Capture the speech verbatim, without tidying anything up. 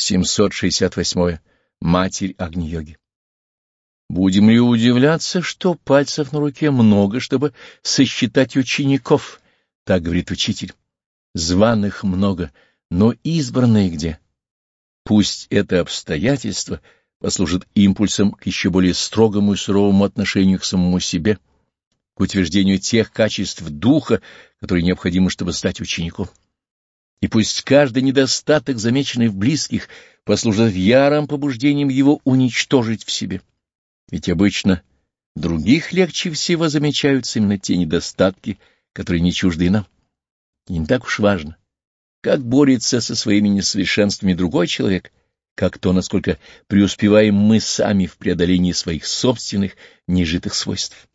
семьсот шестьдесят восьмое. Матерь Агни-йоги. Будем ли удивляться, что пальцев на руке много, чтобы сосчитать учеников? Так говорит учитель. Званых много, но избранные где? Пусть это обстоятельство послужит импульсом к еще более строгому и суровому отношению к самому себе, к утверждению тех качеств духа, которые необходимы, чтобы стать учеником. И пусть каждый недостаток, замеченный в близких, послужит ярым побуждением его уничтожить в себе. Ведь обычно других легче всего замечаются именно те недостатки, которые не чужды нам. И не так уж важно, как борется со своими несовершенствами другой человек, как то, насколько преуспеваем мы сами в преодолении своих собственных нежитых свойств.